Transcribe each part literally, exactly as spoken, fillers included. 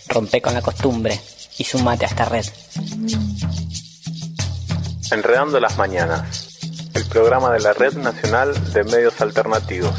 Rompe con la costumbre y sumate a esta red. Enredando las Mañanas, el programa de la Red Nacional de Medios Alternativos.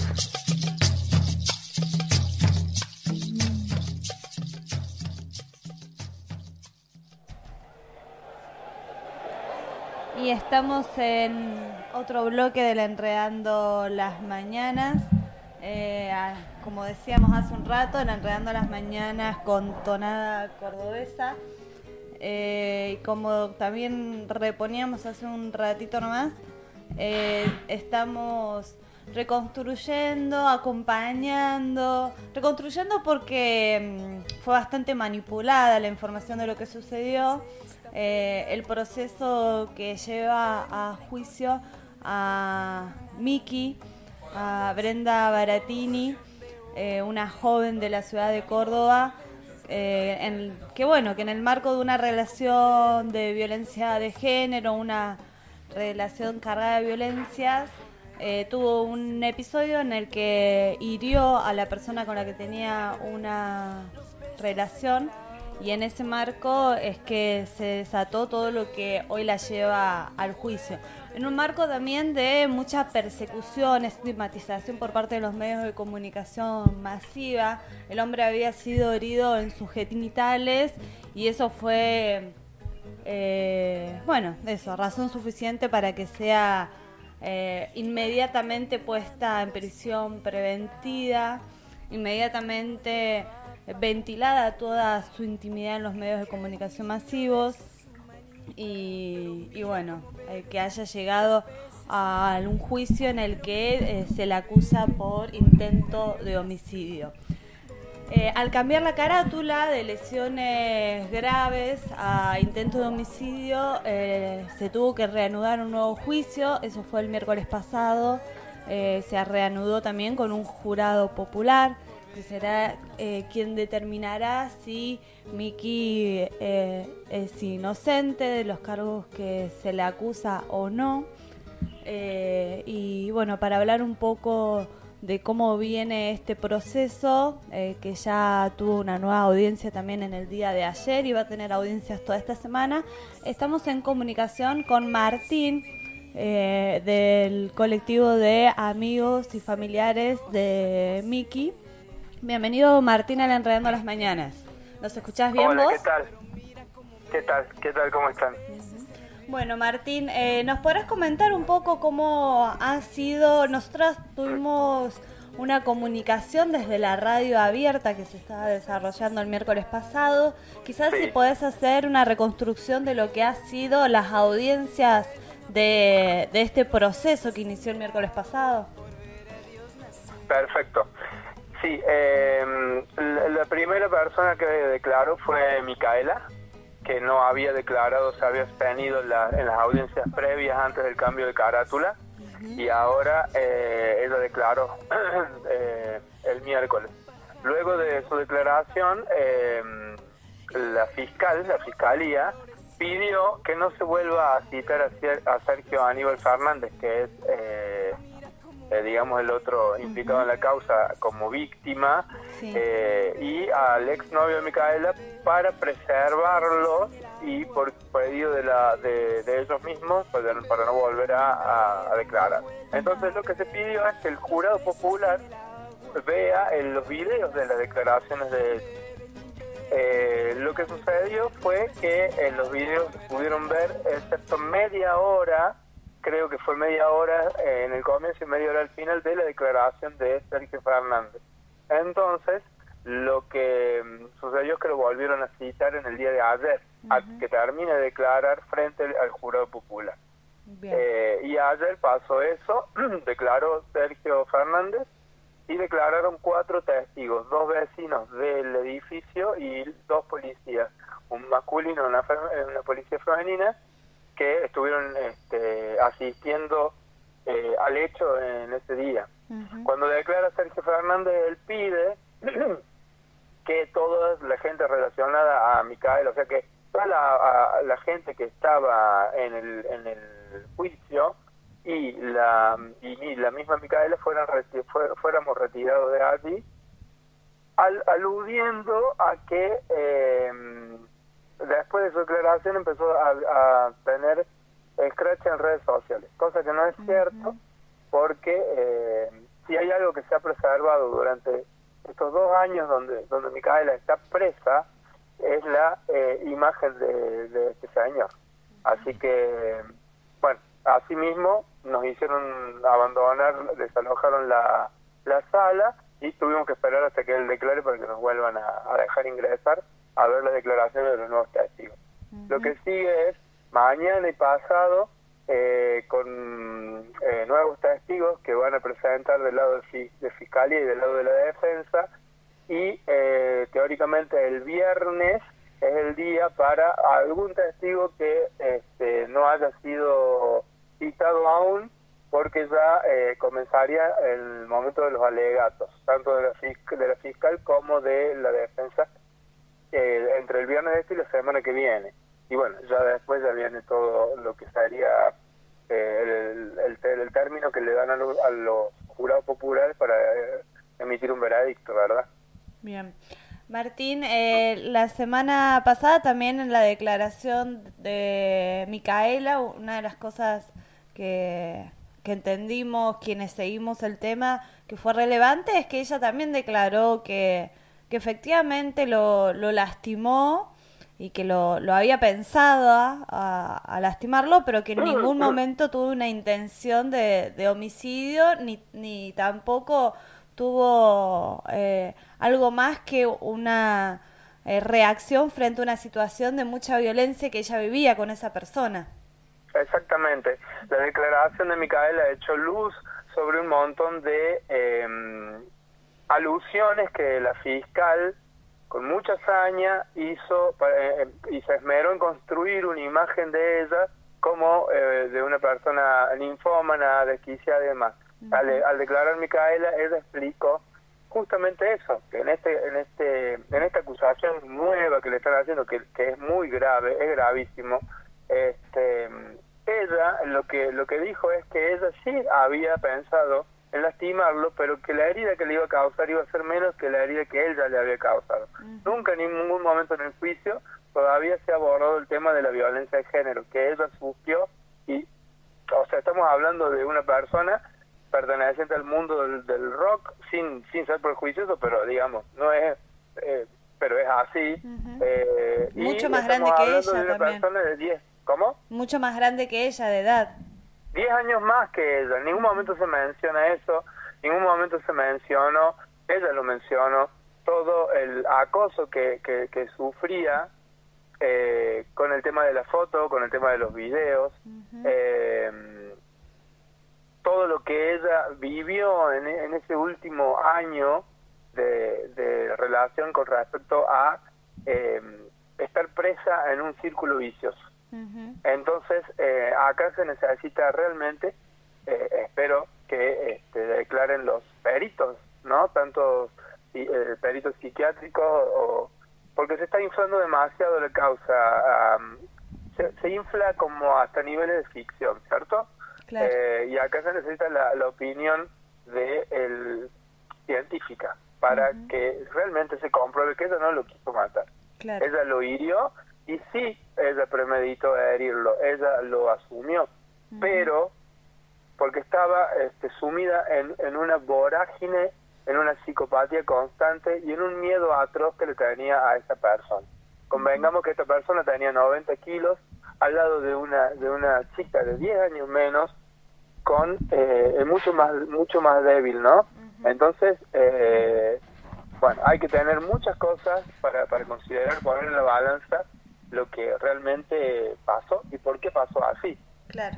Y estamos en otro bloque del Enredando las Mañanas. Eh, como decíamos hace un rato, en Enredando las Mañanas con tonada cordobesa. Eh, y como también reponíamos hace un ratito nomás, eh, estamos reconstruyendo, acompañando, reconstruyendo porque mmm, fue bastante manipulada la información de lo que sucedió. Eh, el proceso que lleva a juicio a Miki, a Brenda Baratini, eh, una joven de la ciudad de Córdoba, eh, en, que bueno, que en el marco de una relación de violencia de género, una relación cargada de violencias, eh, tuvo un episodio en el que hirió a la persona con la que tenía una relación. Y en ese marco es que se desató todo lo que hoy la lleva al juicio. En un marco también de mucha persecución, estigmatización por parte de los medios de comunicación masiva. El hombre había sido herido en sus genitales y eso fue, eh, bueno, eso, razón suficiente para que sea eh, inmediatamente puesta en prisión preventiva, inmediatamente ventilada toda su intimidad en los medios de comunicación masivos y, y bueno, eh, que haya llegado a un juicio en el que eh, se le acusa por intento de homicidio. Eh, al cambiar la carátula de lesiones graves a intento de homicidio, eh, se tuvo que reanudar un nuevo juicio. Eso fue el miércoles pasado. Eh, se reanudó también con un jurado popular que será eh, quien determinará si Miki eh, es inocente de los cargos que se le acusa o no. Eh, y bueno, para hablar un poco de cómo viene este proceso, eh, que ya tuvo una nueva audiencia también en el día de ayer y va a tener audiencias toda esta semana, estamos en comunicación con Martín, eh, del colectivo de amigos y familiares de Miki. Bienvenido, Martín, al Enredando las Mañanas. ¿Nos escuchás bien? Hola, vos? ¿qué tal? ¿Qué tal? ¿Qué tal? ¿Cómo están? Bueno, Martín, eh, ¿nos podrás comentar un poco cómo ha sido? Nosotros tuvimos una comunicación desde la radio abierta que se estaba desarrollando el miércoles pasado. Quizás sí. Si podés hacer una reconstrucción de lo que ha sido las audiencias de, de este proceso que inició el miércoles pasado. Perfecto. Sí, eh, la, la primera persona que declaró fue Micaela, que no había declarado, se había abstenido en, la, en las audiencias previas antes del cambio de carátula, uh-huh. Y ahora eh, ella declaró eh, el miércoles. Luego de su declaración, eh, la fiscal, la fiscalía, pidió que no se vuelva a citar a, a Sergio Aníbal Fernández, que es... Eh, Eh, digamos el otro implicado uh-huh. en la causa como víctima, sí. eh, y al exnovio de Micaela para preservarlo y por pedido de la de, de ellos mismos para, para no volver a, a, a declarar. Entonces lo que se pidió es que el jurado popular vea en los videos de las declaraciones de él. Eh, lo que sucedió fue que en los videos pudieron ver excepto media hora, creo que fue media hora eh, en el comienzo y media hora al final de la declaración de Sergio Fernández. Entonces, lo que um, sucedió es que lo volvieron a citar en el día de ayer, uh-huh. a que termine de declarar frente al, al jurado popular. Eh, y ayer pasó eso, declaró Sergio Fernández y declararon cuatro testigos, dos vecinos del edificio y dos policías, un masculino y una, una policía femenina, que estuvieron este, asistiendo eh, al hecho en ese día. Uh-huh. Cuando declara Sergio Fernández, él pide que toda la gente relacionada a Micaela, o sea que toda la, a, la gente que estaba en el, en el juicio y la, y, y la misma Micaela fueran, fuéramos retirados de allí, al, aludiendo a que eh, después de su declaración empezó a, a tener scratch en redes sociales, cosa que no es cierto, porque eh, si hay algo que se ha preservado durante estos dos años donde donde Micaela está presa, es la eh, imagen de, de este señor. Así que, bueno, así mismo nos hicieron abandonar, desalojaron la, la sala y tuvimos que esperar hasta que él declare para que nos vuelvan a, a dejar ingresar a ver las declaraciones de los nuevos testigos. Uh-huh. Lo que sigue es mañana y pasado eh, con eh, nuevos testigos que van a presentar del lado de, fi- de Fiscalía y del lado de la Defensa, y eh, teóricamente el viernes es el día para algún testigo que este, no haya sido citado aún, porque ya eh, comenzaría el momento de los alegatos, tanto de la, fisc- de la fiscal como de la defensa, eh, entre el viernes este y la semana que viene. Y bueno, ya después ya viene todo lo que sería eh, el, el, el, el término que le dan a, lo, a los jurados populares para eh, emitir un veredicto, ¿verdad? Bien. Martín, eh, la semana pasada también en la declaración de Micaela, una de las cosas que, que entendimos quienes seguimos el tema que fue relevante es que ella también declaró que, que efectivamente lo, lo lastimó y que lo, lo había pensado a, a lastimarlo, pero que en ningún momento tuvo una intención de, de homicidio, ni, ni tampoco tuvo eh, algo más que una eh, reacción frente a una situación de mucha violencia que ella vivía con esa persona. Exactamente. La declaración de Micaela ha hecho luz sobre un montón de eh, alusiones que la fiscal, con mucha hazaña, hizo para, eh, y se esmeró en construir una imagen de ella como eh, de una persona ninfómana, desquiciada y demás. Uh-huh. Al, al declarar Micaela, ella explicó justamente eso, que en este, en este, en esta acusación nueva que le están haciendo, que, que es muy grave, es gravísimo, este, ella lo que, lo que dijo es que ella sí había pensado en lastimarlo, pero que la herida que le iba a causar iba a ser menos que la herida que él ya le había causado. Uh-huh. Nunca en ningún momento en el juicio todavía se ha abordado el tema de la violencia de género, que ella sufrió, y, o sea, estamos hablando de una persona perteneciente al mundo del, del rock, sin sin ser prejuicioso, pero digamos, no es, eh, pero es así. Uh-huh. eh, Mucho y más grande que ella de una también. Persona de diez, ¿cómo? Mucho más grande que ella de edad. diez años más que ella, en ningún momento se menciona eso, en ningún momento se mencionó, ella lo mencionó, todo el acoso que, que, que sufría eh, con el tema de la foto, con el tema de los videos, uh-huh. eh, todo lo que ella vivió en, en ese último año de, de relación con respecto a eh, estar presa en un círculo vicioso. Uh-huh. Entonces, eh, acá se necesita realmente, eh, espero que este, declaren los peritos, ¿no? Tanto eh, peritos psiquiátricos, o, porque se está inflando demasiado la causa. Um, se, se infla como hasta niveles de ficción, ¿cierto? Claro. Eh, y acá se necesita la, la opinión de el científica para uh-huh. que realmente se compruebe que ella no lo quiso matar. Claro. Ella lo hirió y sí, ella premeditó herirlo, ella lo asumió, uh-huh. pero porque estaba este, sumida en, en una vorágine, en una psicopatía constante y en un miedo atroz que le tenía a esa persona. Convengamos uh-huh. que esta persona tenía noventa kilos, al lado de una de una chica de diez años menos, con eh, mucho más mucho más débil, ¿no? Uh-huh. Entonces, eh, bueno, hay que tener muchas cosas para, para considerar, poner en la balanza lo que realmente pasó y por qué pasó así. Claro,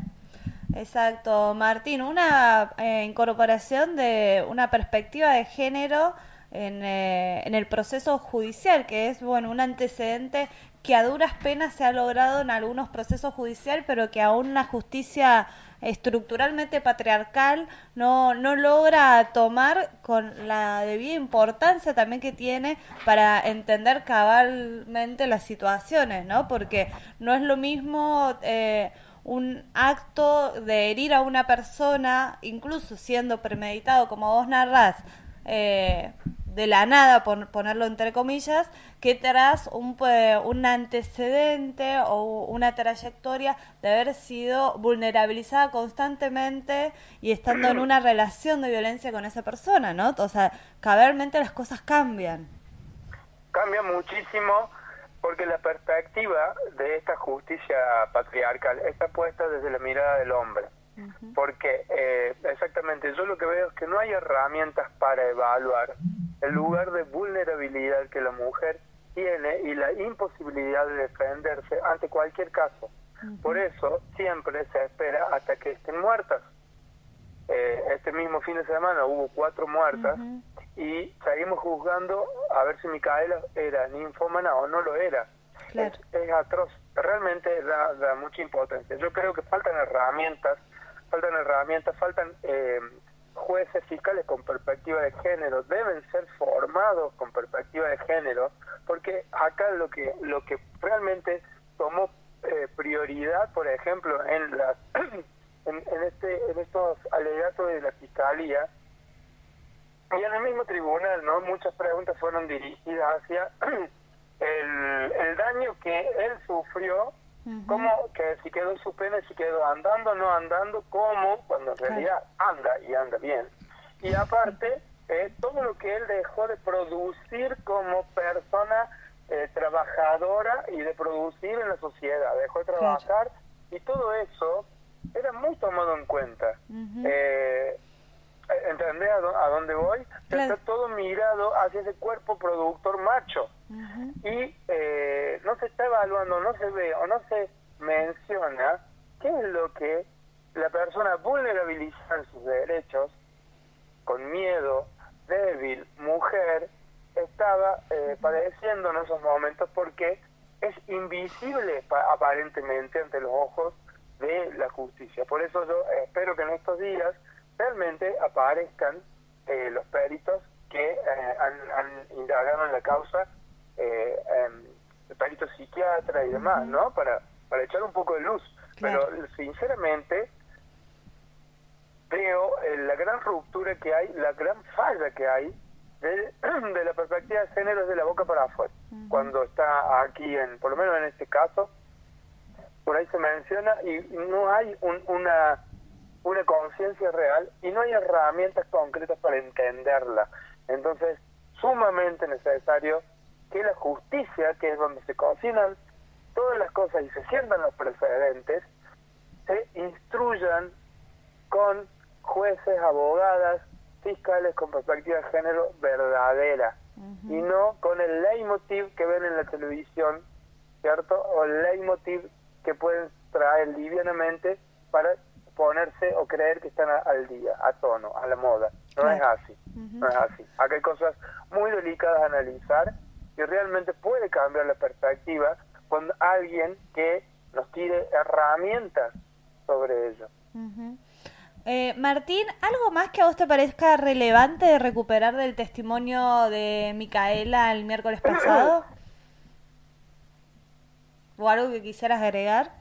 exacto, Martín. Una eh, incorporación de una perspectiva de género en, eh, en el proceso judicial, que es, bueno, un antecedente que a duras penas se ha logrado en algunos procesos judiciales, pero que aún la justicia estructuralmente patriarcal no, no logra tomar con la debida importancia también que tiene para entender cabalmente las situaciones, ¿no? Porque no es lo mismo eh, un acto de herir a una persona, incluso siendo premeditado, como vos narrás, eh, de la nada, por ponerlo entre comillas, que tras un, un antecedente o una trayectoria de haber sido vulnerabilizada constantemente y estando en una relación de violencia con esa persona, ¿no? O sea, cabalmente las cosas cambian. Cambia muchísimo porque la perspectiva de esta justicia patriarcal está puesta desde la mirada del hombre. Uh-huh. Porque eh, exactamente, yo lo que veo es que no hay herramientas para evaluar el lugar de vulnerabilidad que la mujer tiene y la imposibilidad de defenderse ante cualquier caso. Uh-huh. Por eso siempre se espera hasta que estén muertas. Eh, este mismo fin de semana hubo cuatro muertas. Uh-huh. Y seguimos juzgando a ver si Micaela era ninfómana o no lo era. Claro. Es, es atroz, realmente da, da mucha impotencia. Yo creo que faltan herramientas, faltan herramientas, faltan eh, jueces fiscales con perspectiva de género, deben ser formados con perspectiva de género, porque acá lo que lo que realmente tomó eh, prioridad, por ejemplo, en las en, en este en estos alegatos de la fiscalía, y en el mismo tribunal, ¿no? Muchas preguntas fueron dirigidas hacia el, el daño que él sufrió, uh-huh. Como que si quedó su pena, si quedó andando, no andando, cómo, cuando en realidad anda y anda bien. Y aparte, eh, todo lo que él dejó de producir como persona eh, trabajadora y de producir en la sociedad, dejó de trabajar, claro. Y todo eso era muy tomado en cuenta. Uh-huh. Eh, ¿Entendés a dónde voy? Claro. Está todo mirado hacia ese cuerpo productor macho. Uh-huh. Y eh, no se está evaluando, no se ve o no se menciona qué es lo que la persona vulnerabilizada en sus derechos, con miedo, débil, mujer, estaba eh, padeciendo en esos momentos, porque es invisible pa- aparentemente ante los ojos de la justicia. Por eso yo espero que en estos días realmente aparezcan eh, los peritos que eh, han, han indagado en la causa, eh, eh, peritos psiquiatras y demás, uh-huh. ¿no? Para, para echar un poco de luz. Claro. Pero sinceramente veo eh, la gran ruptura que hay, la gran falla que hay de, de la perspectiva de género de la boca para afuera. Uh-huh. Cuando está aquí, en por lo menos en este caso, por ahí se menciona y no hay un, una... una conciencia real y no hay herramientas concretas para entenderla. Entonces, sumamente necesario que la justicia, que es donde se cocinan todas las cosas y se sientan los precedentes, se instruyan con jueces, abogadas, fiscales con perspectiva de género verdadera, uh-huh. Y no con el leitmotiv que ven en la televisión, ¿cierto? O el leitmotiv que pueden traer livianamente para ponerse o creer que están a, al día, a tono, a la moda. No claro. es así, uh-huh. no es así. Acá hay cosas muy delicadas a analizar y realmente puede cambiar la perspectiva con alguien que nos tire herramientas sobre ello. Uh-huh. eh, Martín, ¿algo más que a vos te parezca relevante de recuperar del testimonio de Micaela el miércoles pasado? ¿O algo que quisieras agregar?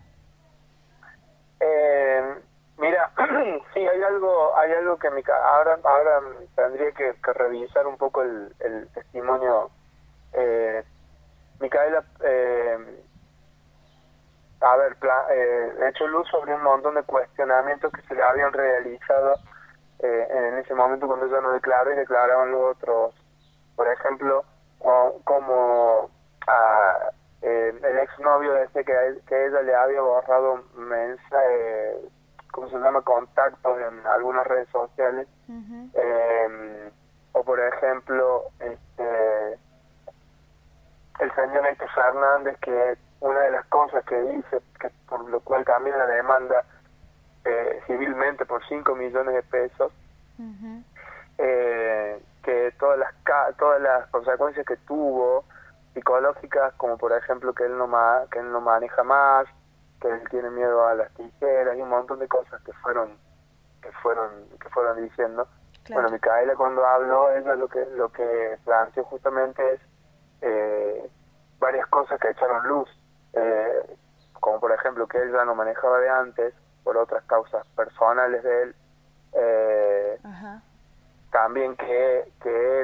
Eh... Mira, sí, hay algo hay algo que mi, ahora ahora tendría que, que revisar un poco el, el testimonio. Eh, Micaela, eh, a ver, pla, eh, he hecho luz sobre un montón de cuestionamientos que se le habían realizado eh, en ese momento cuando ella no declaró y declaraban los otros. Por ejemplo, o, como a, eh, el exnovio decía que, que ella le había borrado mensajes, ¿cómo se llama?, contactos en algunas redes sociales. Uh-huh. eh, o por ejemplo este el señor este Fernández, que una de las cosas que dice, que por lo cual también la demanda eh, civilmente por cinco millones de pesos, uh-huh. eh, que todas las todas las consecuencias que tuvo psicológicas, como por ejemplo que él no ma que él no maneja más, que él tiene miedo a las tijeras y un montón de cosas que fueron que fueron que fueron diciendo. Claro. Bueno, Micaela cuando habló, ella lo que lo que planteó justamente es eh, varias cosas que echaron luz, eh, como por ejemplo que él ya no manejaba de antes por otras causas personales de él, eh, uh-huh. también que que él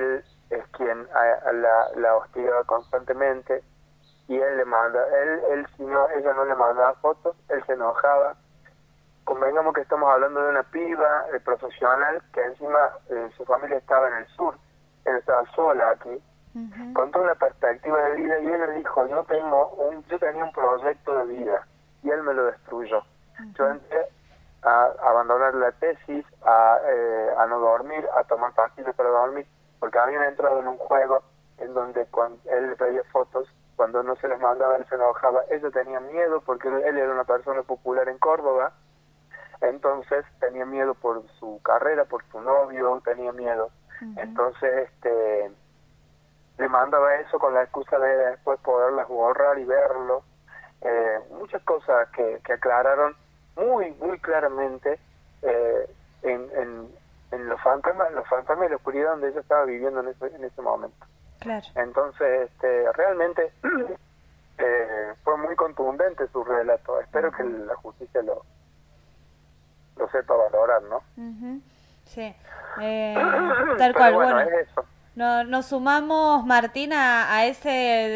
es quien a, a la, la hostigaba constantemente, y él le manda, él, él si no, ella no le mandaba fotos, él se enojaba. Convengamos que estamos hablando de una piba eh, profesional que encima eh, su familia estaba en el sur, él estaba sola aquí, uh-huh. con toda una perspectiva de vida, y él le dijo, yo tengo un, yo tenía un proyecto de vida, y él me lo destruyó. Uh-huh. Yo entré a abandonar la tesis, a, eh, a no dormir, a tomar pastillas para dormir, porque habían entrado en un juego en donde cuando él le pedía fotos, cuando no se les mandaba él se enojaba. Ella tenía miedo porque él era una persona popular en Córdoba, entonces tenía miedo por su carrera, por su novio, tenía miedo. Uh-huh. Entonces este le mandaba eso con la excusa de después poderlas borrar y verlo. Eh, muchas cosas que, que aclararon muy muy claramente eh, en, en, en los fantasmas, los fantasmas y la oscuridad donde ella estaba viviendo en ese, en ese momento. Claro. Entonces, este, realmente eh, fue muy contundente su relato. Espero uh-huh. que la justicia lo, lo sepa valorar, ¿no? Uh-huh. Sí. Eh, tal cual. Bueno, bueno, es eso. No, nos sumamos, Martín, a, a ese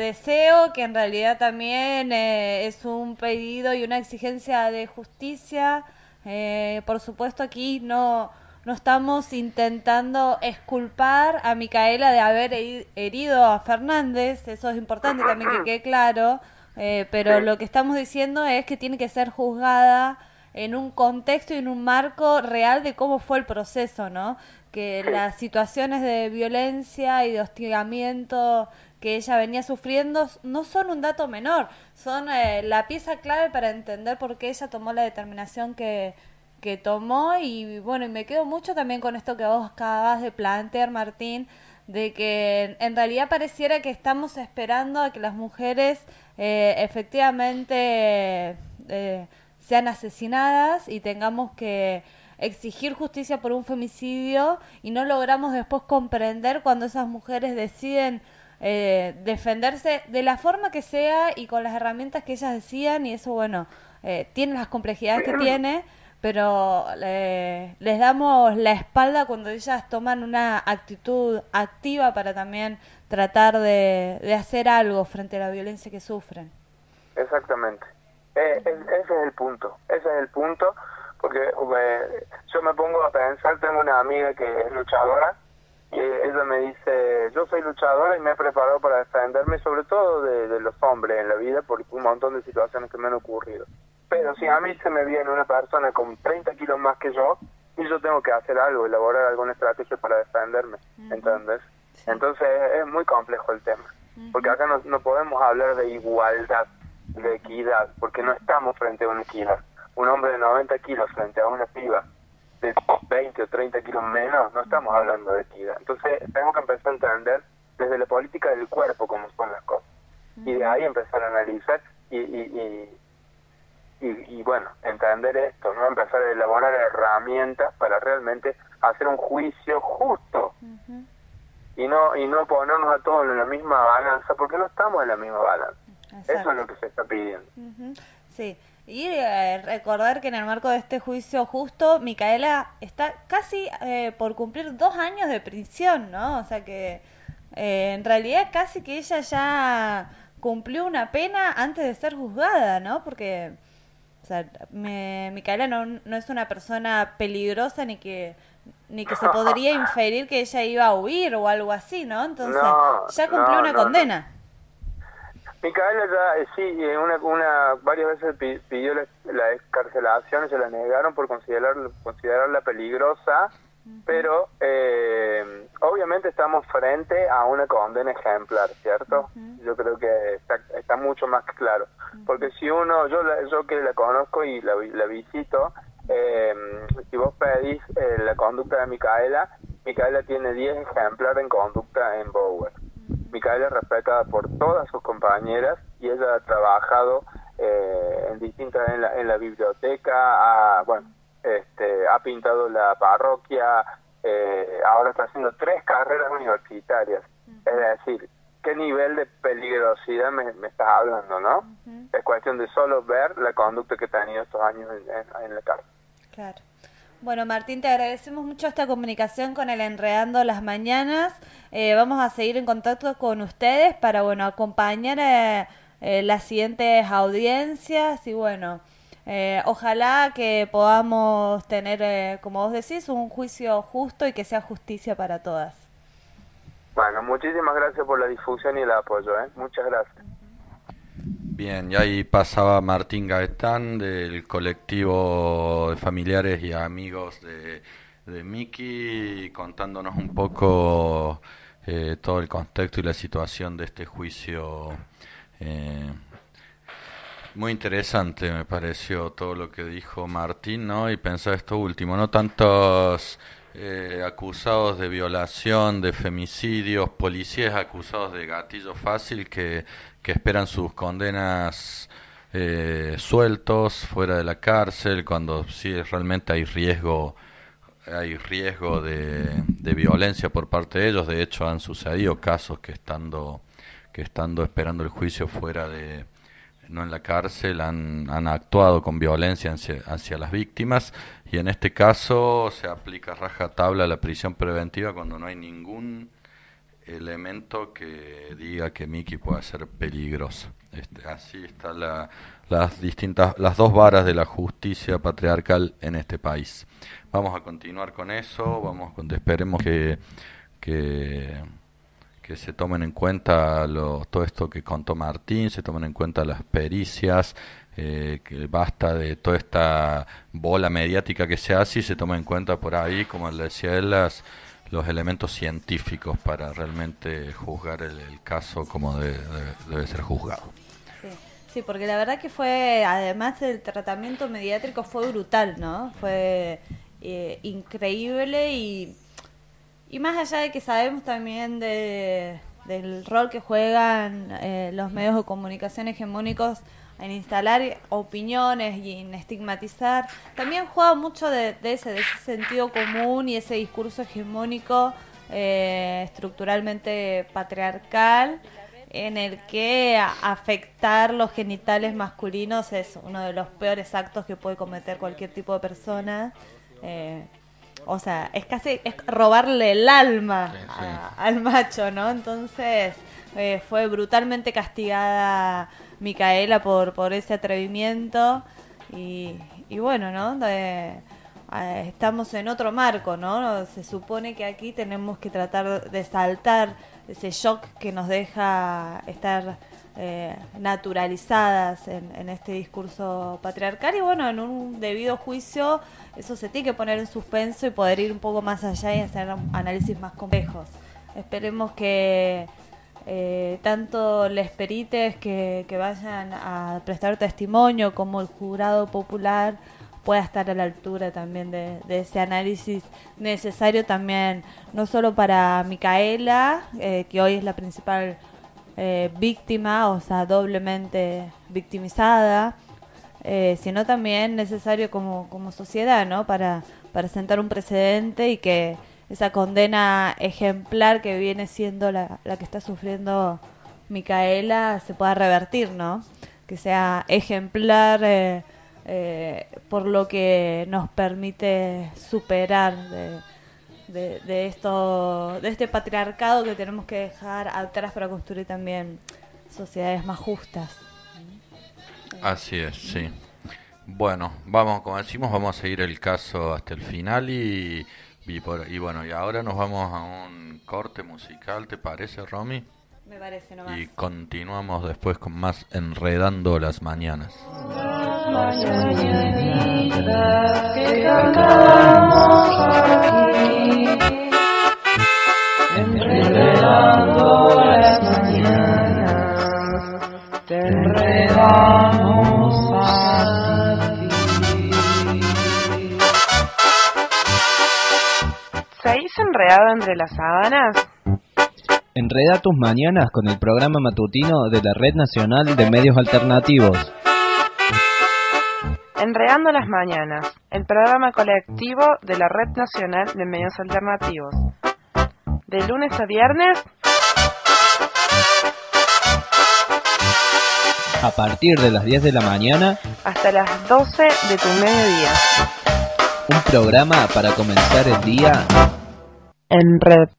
deseo que en realidad también eh, es un pedido y una exigencia de justicia. Eh, por supuesto, aquí no... No estamos intentando exculpar a Micaela de haber herido a Fernández, eso es importante también que quede claro, eh, pero lo que estamos diciendo es que tiene que ser juzgada en un contexto y en un marco real de cómo fue el proceso, ¿no? Que las situaciones de violencia y de hostigamiento que ella venía sufriendo no son un dato menor, son eh, la pieza clave para entender por qué ella tomó la determinación que... que tomó. Y bueno, y me quedo mucho también con esto que vos acabas de plantear, Martín, de que en realidad pareciera que estamos esperando a que las mujeres eh, efectivamente eh, sean asesinadas y tengamos que exigir justicia por un femicidio, y no logramos después comprender cuando esas mujeres deciden eh, defenderse de la forma que sea y con las herramientas que ellas decían, y eso, bueno, eh, tiene las complejidades que tiene, pero eh, les damos la espalda cuando ellas toman una actitud activa para también tratar de, de hacer algo frente a la violencia que sufren. Exactamente. Eh, eh, ese es el punto, ese es el punto, porque eh, yo me pongo a pensar, tengo una amiga que es luchadora, y ella me dice, yo soy luchadora y me he preparado para defenderme, sobre todo de, de los hombres en la vida, por un montón de situaciones que me han ocurrido. Pero si a mí se me viene una persona con treinta kilos más que yo, y yo tengo que hacer algo, elaborar alguna estrategia para defenderme, uh-huh. ¿entendés? Sí. Entonces es muy complejo el tema, uh-huh. porque acá no, no podemos hablar de igualdad, de equidad, porque no estamos frente a una equidad. Un hombre de noventa kilos frente a una piba de veinte o treinta kilos menos, no estamos hablando de equidad. Entonces tenemos que empezar a entender desde la política del cuerpo cómo son las cosas, uh-huh. y de ahí empezar a analizar y... y, y Y, y bueno, entender esto, ¿no? Empezar a elaborar herramientas para realmente hacer un juicio justo, uh-huh. y no y no ponernos a todos en la misma balanza, porque no estamos en la misma balanza. Exacto. Eso es lo que se está pidiendo. Uh-huh. Sí, y eh, recordar que en el marco de este juicio justo, Micaela está casi eh, por cumplir dos años de prisión, ¿no? O sea que eh, en realidad casi que ella ya cumplió una pena antes de ser juzgada, ¿no? Porque... O sea, me, Micaela no, no es una persona peligrosa ni que ni que se podría inferir que ella iba a huir o algo así, ¿no? Entonces, no, ya cumplió no, una no, condena. No. Micaela ya, eh, sí, una, una varias veces pidió la, la excarcelación y se la negaron por considerar, considerarla peligrosa, uh-huh. pero eh, obviamente estamos frente a una condena ejemplar, ¿cierto? Uh-huh. Yo creo que está, está mucho más claro. Porque si uno, yo la, yo que la conozco y la, la visito, eh, si vos pedís eh, la conducta de Micaela, Micaela tiene diez ejemplares en conducta en Bower. Micaela es respetada por todas sus compañeras y ella ha trabajado eh, en distintas, en la, en la biblioteca, ha, bueno, este, ha pintado la parroquia, eh, ahora está haciendo tres carreras universitarias. Es decir, ¿qué nivel de peligrosidad me, me estás hablando, no? Uh-huh. Es cuestión de solo ver la conducta que ha tenido estos años en, en, en la cárcel. Claro. Bueno, Martín, te agradecemos mucho esta comunicación con el Enredando las Mañanas. Eh, vamos a seguir en contacto con ustedes para, bueno, acompañar eh, eh, las siguientes audiencias y, bueno, eh, ojalá que podamos tener, eh, como vos decís, un juicio justo y que sea justicia para todas. Bueno, muchísimas gracias por la difusión y el apoyo, ¿eh? Muchas gracias. Bien, y ahí pasaba Martín Gaetán del colectivo de familiares y amigos de, de Miki, contándonos un poco eh, todo el contexto y la situación de este juicio. Eh, muy interesante me pareció todo lo que dijo Martín, ¿no? Y pensar esto último, no tantos eh, acusados de violación, de femicidios, policías acusados de gatillo fácil que que esperan sus condenas eh, sueltos fuera de la cárcel cuando sí realmente hay riesgo hay riesgo de, de violencia por parte de ellos. De hecho han sucedido casos que estando que estando esperando el juicio fuera de no en la cárcel han, han actuado con violencia hacia, hacia las víctimas, y en este caso se aplica rajatabla la prisión preventiva cuando no hay ningún elemento que diga que Miki pueda ser peligroso. Este, así están la, las distintas, las dos varas de la justicia patriarcal en este país. Vamos a continuar con eso, vamos con, esperemos que, que que se tomen en cuenta lo, todo esto que contó Martín, se tomen en cuenta las pericias, eh, que basta de toda esta bola mediática que se hace y se toma en cuenta por ahí, como le decía él, las los elementos científicos para realmente juzgar el, el caso como de, de, debe ser juzgado. Sí, sí, porque la verdad que fue, además del tratamiento mediático, fue brutal, ¿no? Fue eh, increíble y, y más allá de que sabemos también de, del rol que juegan eh, los medios de comunicación hegemónicos en instalar opiniones y en estigmatizar, también juega mucho de, de ese de ese sentido común y ese discurso hegemónico eh, estructuralmente patriarcal, en el que a, afectar los genitales masculinos es uno de los peores actos que puede cometer cualquier tipo de persona. Eh, o sea, es casi es robarle el alma sí, sí. A, al macho, ¿no? Entonces eh, fue brutalmente castigada Micaela por por ese atrevimiento y, y bueno, ¿no? De, eh, estamos en otro marco, ¿no? Se supone que aquí tenemos que tratar de saltar ese shock que nos deja estar eh, naturalizadas en, en este discurso patriarcal y bueno, en un debido juicio eso se tiene que poner en suspenso y poder ir un poco más allá y hacer análisis más complejos. Esperemos que Eh, tanto les perites que, que vayan a prestar testimonio como el jurado popular pueda estar a la altura también de, de ese análisis necesario también, no solo para Micaela, eh, que hoy es la principal eh, víctima, o sea, doblemente victimizada, eh, sino también necesario como, como sociedad, ¿no? Para, para sentar un precedente y que esa condena ejemplar que viene siendo la, la que está sufriendo Micaela se pueda revertir, ¿no? Que sea ejemplar eh, eh, por lo que nos permite superar de, de, de esto, de este patriarcado que tenemos que dejar atrás para construir también sociedades más justas. Así es, sí. Bueno, vamos, como decimos, vamos a seguir el caso hasta el final y Y, por, y bueno, y ahora nos vamos a un corte musical, ¿te parece, Romy? Me parece nomás. Y continuamos después con más Enredando las Mañanas. Las mañanitas que cantamos aquí, enredando las mañanas, te enredamos a ti. ¿Seguís enredado entre las sábanas? Enreda tus mañanas con el programa matutino de la Red Nacional de Medios Alternativos. Enredando las Mañanas, el programa colectivo de la Red Nacional de Medios Alternativos. De lunes a viernes, a partir de las diez de la mañana, hasta las doce de tu mediodía. Un programa para comenzar el día en red.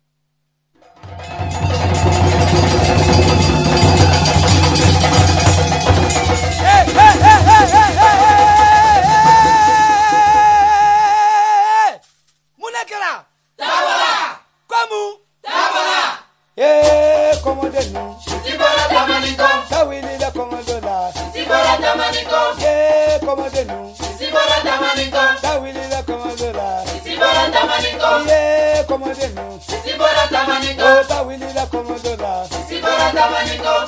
Yeah, come on,